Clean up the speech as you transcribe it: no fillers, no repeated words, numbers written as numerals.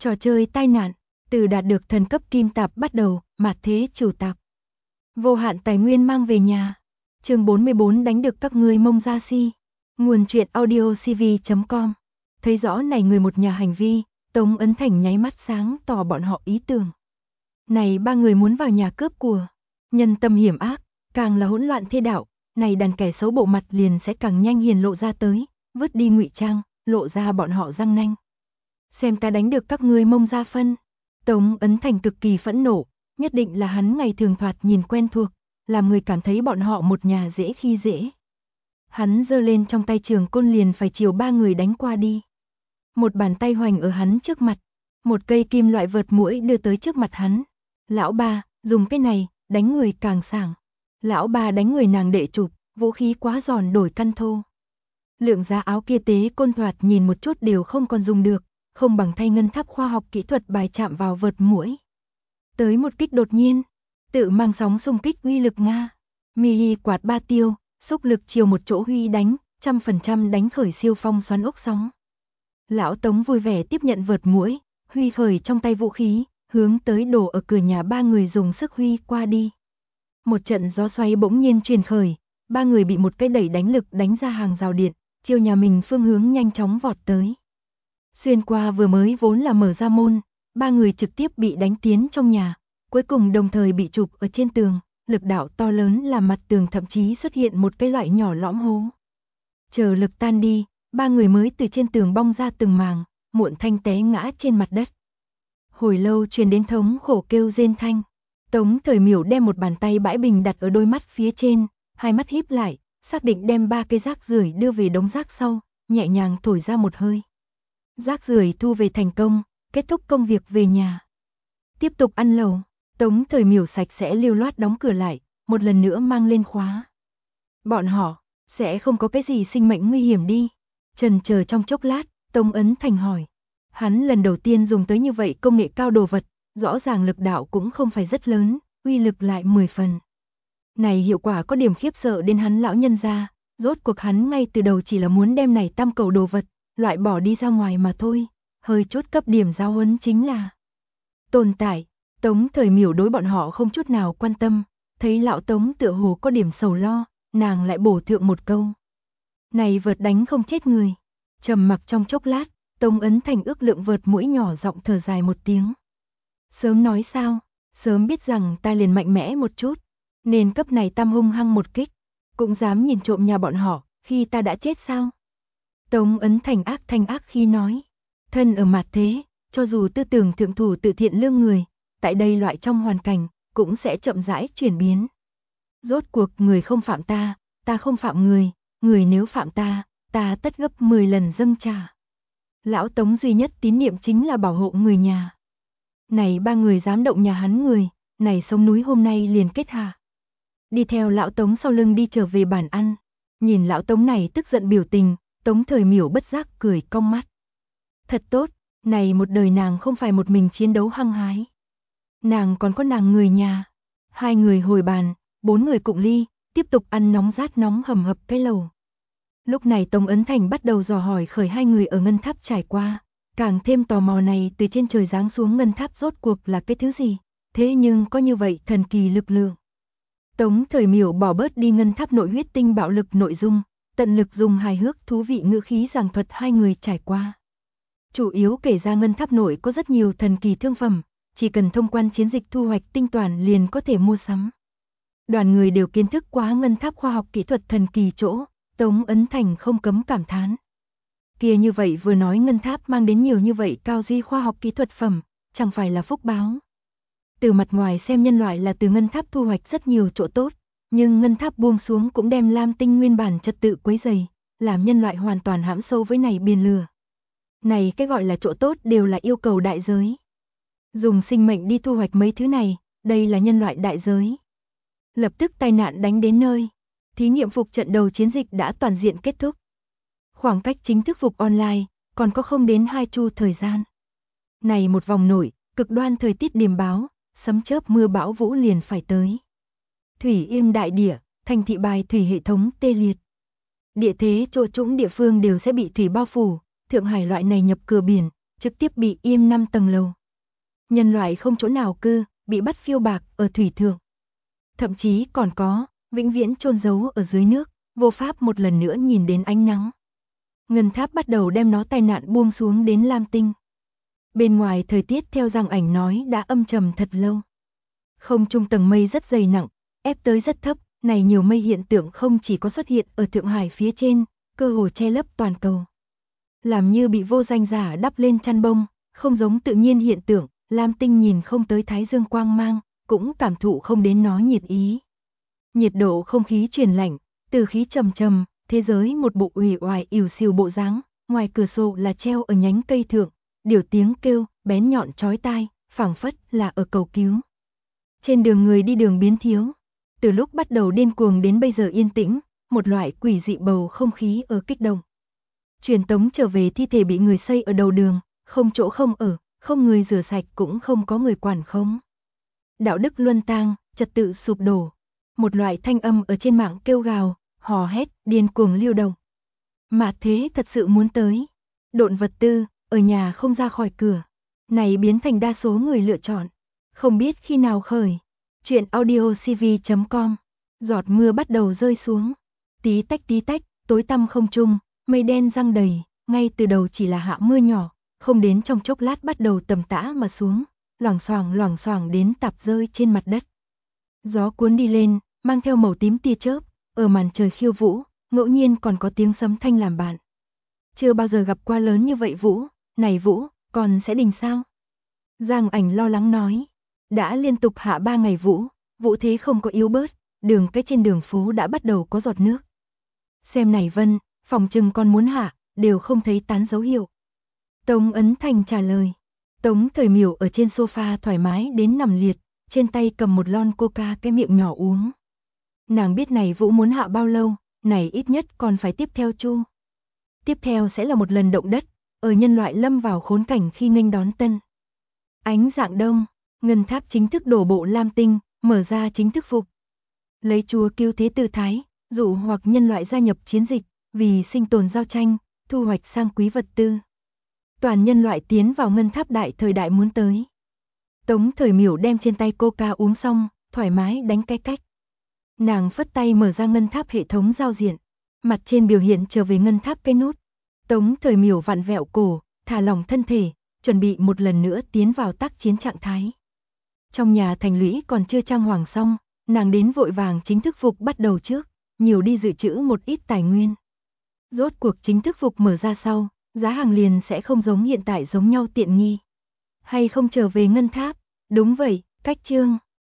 Trò chơi tai nạn, từ đạt được thần cấp kim tạp bắt đầu, mạt thế trừ tạp. Vô hạn tài nguyên mang về nhà. Chương 44 đánh được các ngươi Mông Gia Si. Nguồn truyện audio cv.com. Thấy rõ này người một nhà hành vi, Tống Ấn Thành nháy mắt sáng tỏ bọn họ ý tưởng. Này ba người muốn vào nhà cướp của, nhân tâm hiểm ác, càng là hỗn loạn thế đạo, này đàn kẻ xấu bộ mặt liền sẽ càng nhanh hiền lộ ra tới, vứt đi ngụy trang, lộ ra bọn họ răng nanh. Xem ta đánh được các ngươi Mông Gia phân. Tống Ấn Thành cực kỳ phẫn nộ, nhất định là hắn ngày thường thoạt nhìn quen thuộc, làm người cảm thấy bọn họ một nhà dễ khi dễ. Hắn giơ lên trong tay trường côn liền phải chiều ba người đánh qua đi. Một bàn tay hoành ở hắn trước mặt, một cây kim loại vợt muỗi đưa tới trước mặt hắn. Lão ba, dùng cái này, đánh người càng sảng. Lão ba đánh người nàng đệ chụp, vũ khí quá giòn đổi căn thô. Lượng giá áo kia tế côn thoạt nhìn một chút đều không còn dùng được, không bằng thay ngân tháp khoa học kỹ thuật bài chạm vào vợt muỗi. Tới một kích đột nhiên, tự mang sóng xung kích uy lực Nga. Mihi quạt ba tiêu, xúc lực chiều một chỗ huy đánh, 100% đánh khởi siêu phong xoắn ốc sóng. Lão Tống vui vẻ tiếp nhận vợt muỗi, huy khởi trong tay vũ khí, hướng tới đổ ở cửa nhà ba người dùng sức huy qua đi. Một trận gió xoáy bỗng nhiên truyền khởi, ba người bị một cái đẩy đánh lực đánh ra hàng rào điện, chiều nhà mình phương hướng nhanh chóng vọt tới. Xuyên qua vừa mới vốn là mở ra môn, ba người trực tiếp bị đánh tiến trong nhà, cuối cùng đồng thời bị chụp ở trên tường, lực đạo to lớn làm mặt tường thậm chí xuất hiện một cái loại nhỏ lõm hố. Chờ lực tan đi, ba người mới từ trên tường bong ra từng màng, muộn thanh té ngã trên mặt đất. Hồi lâu truyền đến thống khổ kêu rên thanh. Tống Thời Miểu đem một bàn tay bãi bình đặt ở đôi mắt phía trên, hai mắt híp lại, xác định đem ba cây rác rưởi đưa về đống rác sau, nhẹ nhàng thổi ra một hơi. Rác rưởi thu về thành công, kết thúc công việc về nhà. Tiếp tục ăn lẩu, Tống Thời Miểu sạch sẽ lưu loát đóng cửa lại, một lần nữa mang lên khóa. Bọn họ sẽ không có cái gì sinh mệnh nguy hiểm đi. Chần chờ trong chốc lát, Tống Ấn Thành hỏi. Hắn lần đầu tiên dùng tới như vậy công nghệ cao đồ vật, rõ ràng lực đạo cũng không phải rất lớn, uy lực lại 10 phần. Này hiệu quả có điểm khiếp sợ đến hắn lão nhân gia, rốt cuộc hắn ngay từ đầu chỉ là muốn đem này tam cầu đồ vật, loại bỏ đi ra ngoài mà thôi, hơi chút cấp điểm giáo huấn chính là tồn tại. Tống Thời Miểu đối bọn họ không chút nào quan tâm, thấy lão Tống tựa hồ có điểm sầu lo, nàng lại bổ thượng một câu. Này vợt đánh không chết người. Trầm mặc trong chốc lát, Tống Ấn Thành ước lượng vợt mũi nhỏ giọng thở dài một tiếng. Sớm nói sao, sớm biết rằng ta liền mạnh mẽ một chút, nên cấp này tam hung hăng một kích, cũng dám nhìn trộm nhà bọn họ, khi ta đã chết sao? Tống Ấn Thành ác thanh ác khi nói, thân ở mặt thế, cho dù tư tưởng thượng thủ tự thiện lương người, tại đây loại trong hoàn cảnh, cũng sẽ chậm rãi chuyển biến. Rốt cuộc người không phạm ta không phạm người, người nếu phạm ta tất gấp 10 lần dâng trả. Lão Tống duy nhất tín niệm chính là bảo hộ người nhà. Này ba người dám động nhà hắn người, này sông núi hôm nay liền kết hạ. Đi theo lão Tống sau lưng đi trở về bản ăn, nhìn lão Tống này tức giận biểu tình, Tống Thời Miểu bất giác cười cong mắt. Thật tốt, này một đời nàng không phải một mình chiến đấu hăng hái. Nàng còn có nàng người nhà. Hai người hồi bàn, bốn người cụng ly, tiếp tục ăn nóng rát nóng hầm hập cái lẩu. Lúc này Tống Ấn Thành bắt đầu dò hỏi khởi hai người ở ngân tháp trải qua, càng thêm tò mò này từ trên trời giáng xuống ngân tháp rốt cuộc là cái thứ gì, thế nhưng có như vậy thần kỳ lực lượng. Tống Thời Miểu bỏ bớt đi ngân tháp nội huyết tinh bạo lực nội dung, tận lực dùng hài hước thú vị ngữ khí giảng thuật hai người trải qua. Chủ yếu kể ra ngân tháp nội có rất nhiều thần kỳ thương phẩm, chỉ cần thông quan chiến dịch thu hoạch tinh toàn liền có thể mua sắm. Đoàn người đều kiến thức quá ngân tháp khoa học kỹ thuật thần kỳ chỗ, Tống Ấn Thành không cấm cảm thán. Kia như vậy vừa nói ngân tháp mang đến nhiều như vậy cao duy khoa học kỹ thuật phẩm, chẳng phải là phúc báo. Từ mặt ngoài xem nhân loại là từ ngân tháp thu hoạch rất nhiều chỗ tốt, nhưng ngân tháp buông xuống cũng đem Lam Tinh nguyên bản trật tự quấy rầy, làm nhân loại hoàn toàn hãm sâu với này biển lửa. Này cái gọi là chỗ tốt đều là yêu cầu đại giới. Dùng sinh mệnh đi thu hoạch mấy thứ này, đây là nhân loại đại giới. Lập tức tai nạn đánh đến nơi. Thí nghiệm phục trận đầu chiến dịch đã toàn diện kết thúc. Khoảng cách chính thức phục online, còn có không đến 2 chu thời gian. Này một vòng nổi, cực đoan thời tiết điềm báo, sấm chớp mưa bão vũ liền phải tới. Thủy yên đại địa, thành thị bài thủy hệ thống tê liệt. Địa thế chỗ trũng địa phương đều sẽ bị thủy bao phủ, Thượng Hải loại này nhập cửa biển, trực tiếp bị im 5 tầng lầu. Nhân loại không chỗ nào cư, bị bắt phiêu bạc ở thủy thượng. Thậm chí còn có, vĩnh viễn chôn giấu ở dưới nước, vô pháp một lần nữa nhìn đến ánh nắng. Ngân Tháp bắt đầu đem nó tai nạn buông xuống đến Lam Tinh. Bên ngoài thời tiết theo Giang Ảnh nói đã âm trầm thật lâu. Không trung tầng mây rất dày nặng, ép tới rất thấp, này nhiều mây hiện tượng không chỉ có xuất hiện ở Thượng Hải phía trên, cơ hồ che lấp toàn cầu. Làm như bị vô danh giả đắp lên chăn bông, không giống tự nhiên hiện tượng, Lam Tinh nhìn không tới thái dương quang mang, cũng cảm thụ không đến nó nhiệt ý. Nhiệt độ không khí chuyển lạnh, từ khí trầm trầm, thế giới một bộ uể oải ỉu xìu bộ dáng, ngoài cửa sổ là treo ở nhánh cây thượng, điều tiếng kêu bén nhọn chói tai, phảng phất là ở cầu cứu. Trên đường người đi đường biến thiếu, từ lúc bắt đầu điên cuồng đến bây giờ yên tĩnh, một loại quỷ dị bầu không khí ở kích động. Truyền tống trở về thi thể bị người xây ở đầu đường, không chỗ không ở, không người rửa sạch cũng không có người quản khống. Đạo đức luân tang, trật tự sụp đổ. Một loại thanh âm ở trên mạng kêu gào, hò hét, điên cuồng lưu động. Mà thế thật sự muốn tới. Độn vật tư, ở nhà không ra khỏi cửa. Này biến thành đa số người lựa chọn. Không biết khi nào khởi. Chuyện audiocv.com. Giọt mưa bắt đầu rơi xuống. Tí tách, tối tăm không trung, mây đen giăng đầy, ngay từ đầu chỉ là hạ mưa nhỏ, không đến trong chốc lát bắt đầu tầm tã mà xuống, loảng xoảng đến tạp rơi trên mặt đất. Gió cuốn đi lên, mang theo màu tím tia chớp, ở màn trời khiêu vũ, ngẫu nhiên còn có tiếng sấm thanh làm bạn. Chưa bao giờ gặp qua lớn như vậy Vũ, này Vũ, còn sẽ đình sao? Giang Ảnh lo lắng nói, đã liên tục hạ 3 ngày Vũ, Vũ thế không có yếu bớt, đường cái trên đường phố đã bắt đầu có giọt nước. Xem này Vân, phòng trừng còn muốn hạ, đều không thấy tán dấu hiệu. Tống Ấn Thành trả lời. Tống Thời Miểu ở trên sofa thoải mái đến nằm liệt, trên tay cầm một lon coca cái miệng nhỏ uống. Nàng biết này Vũ muốn hạ bao lâu, này ít nhất còn phải tiếp theo chu. Tiếp theo sẽ là một lần động đất, ở nhân loại lâm vào khốn cảnh khi nghênh đón tân. Ánh dạng đông, Ngân Tháp chính thức đổ bộ Lam Tinh, mở ra chính thức phục. Lấy chúa cứu thế tư thái, dụ hoặc nhân loại gia nhập chiến dịch, vì sinh tồn giao tranh, thu hoạch sang quý vật tư. Toàn nhân loại tiến vào Ngân Tháp đại thời đại muốn tới. Tống Thời Miểu đem trên tay coca uống xong, thoải mái đánh cái cách. Nàng phất tay mở ra Ngân Tháp hệ thống giao diện, mặt trên biểu hiện trở về Ngân Tháp cái nút. Tống Thời Miểu vặn vẹo cổ, thả lỏng thân thể, chuẩn bị một lần nữa tiến vào tác chiến trạng thái. Trong nhà thành lũy còn chưa trang hoàng xong, nàng đến vội vàng chính thức phục bắt đầu trước, nhiều đi dự trữ một ít tài nguyên. Rốt cuộc chính thức phục mở ra sau, giá hàng liền sẽ không giống hiện tại giống nhau tiện nghi. Hay không trở về Ngân Tháp? Đúng vậy, cách chương.